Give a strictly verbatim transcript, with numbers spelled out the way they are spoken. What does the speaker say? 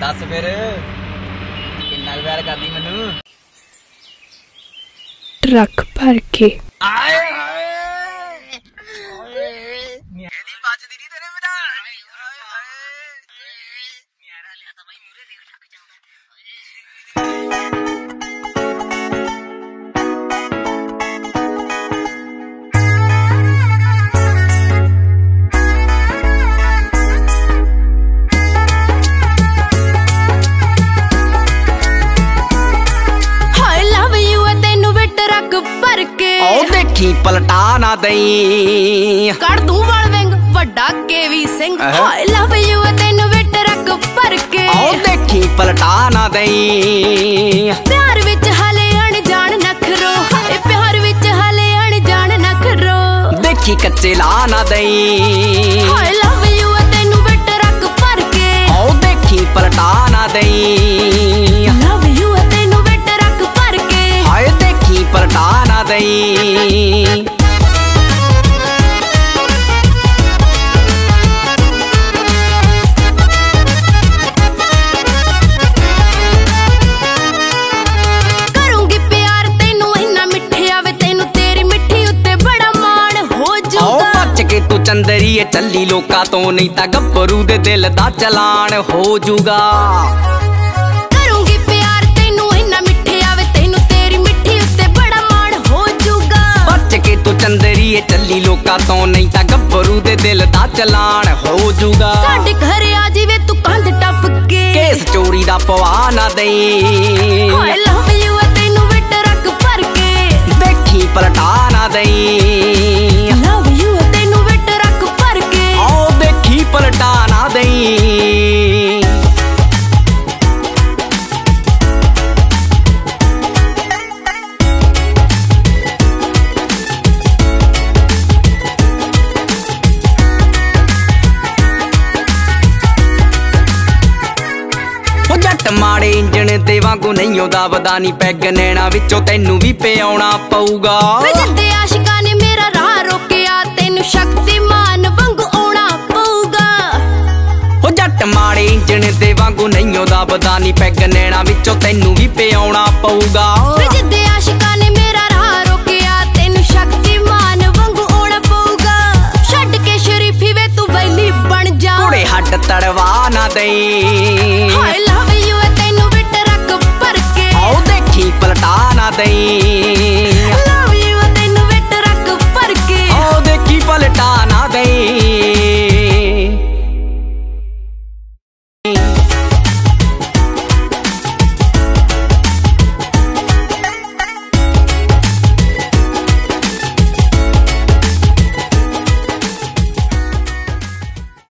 दस फिर किन्ना प्यार करदी मैनू ट्रक भर के पलटा ना दई कर दूं वाल विंग वड्डा केवी सिंह आई लव यू तेनू वे ट्रक भर के आओ देखी पलटा ना दई प्यार विच हाले अनजान नखरो हाय प्यार विच हाले अनजान नखरो देखी कच्चे ला ना दई आई लव यू तेनू वे ट्रक भर के आओ देखी पलटा ना दई लव यू तेनू वे ट्रक भर के हाय देखी पलटा ना दई तू चंदरी चली लोका तो नहीं ता गब्बरू दे दिल दा चलान हो जूगा करूंगी प्यार तेनू इन्ना मिठे आवे तेनू तेरी मिठी उत्ते बड़ा मान हो जूगा बच के तू चंदरी चली लोका तो नहीं ता गब्बरू दे दिल दा चलान हो जूगा साडे घर आ जीवे तू कंध टप के केस चोरी दा पवा ना दई आई लव यू तेनू वे ट्रक भर के देखी पलटा ना दई पलटा ना दई जट माड़े इंजन ते वांगू नहीं ओदा वदा नी पैग नैना विचों तैनू भी पियाउणा पऊगा जिद्दे आशिकां ने मेरा राह रोकिया तैनू शक्तिमान वांगू आउणा पऊगा जट माड़े इंजन ते वांगू नहीं ओदा वदा नी पैग नैना विचों तैनू भी पियाउणा पऊगा जिद्दे आशिकां ने मेरा राह रोकिया तैनू शक्तिमान वांगू आउणा पऊगा छड्ड के शरीफी वे तू वैली बन जा कुड़े हड्ड तड़वा ना दई